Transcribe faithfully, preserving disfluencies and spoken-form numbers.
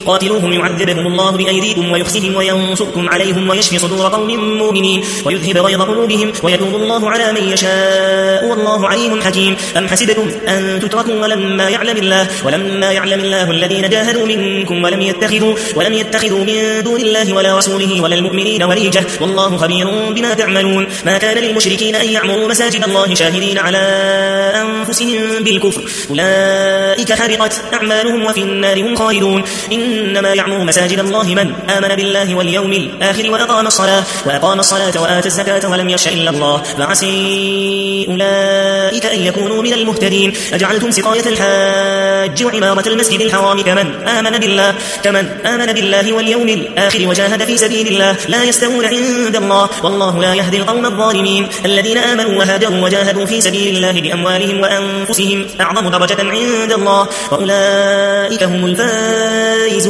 قاتلوهم يعذبهم الله بأيديكم ويخزهم وينصركم عليهم ويشفي صدور قوم مؤمنين ويذهب غيظ قلوبهم ويتوب الله على من يشاء والله عليم حكيم. أم حسبتم أن تتركوا ولما يعلم الله ولما يعلم الله الذين جاهدوا منكم ولم يتخذوا ولم يتخذوا من دون الله ولا رسوله ولا المؤمنين وليجة والله خبير بما تعملون. ما كان للمشركين أن يعمروا مساجد الله شاهدين على أنفسهم بالكفر أولئك حبطت أعمالهم وفي النار هم خالدون. إنما يعمر مساجد الله من آمن بالله واليوم الآخر وأقام الصلاة وأقام الصلاة وآتى الزكاة ولم يخش إلا الله فعسي أولئك أن يكونوا من المهتدين. أجعلتم سقاية الحاج وعمارة المسجد الحرام كمن آمن بالله كمن آمن بالله واليوم الآخر وجاهد في سبيل الله لا يستوون عند الله والله لا يهدي القوم الظالمين. الذين آمنوا وهاجروا وجاهدوا في سبيل الله بأموالهم وأنفسهم أعظم درجة عند الله وأولئك هم الفائزون.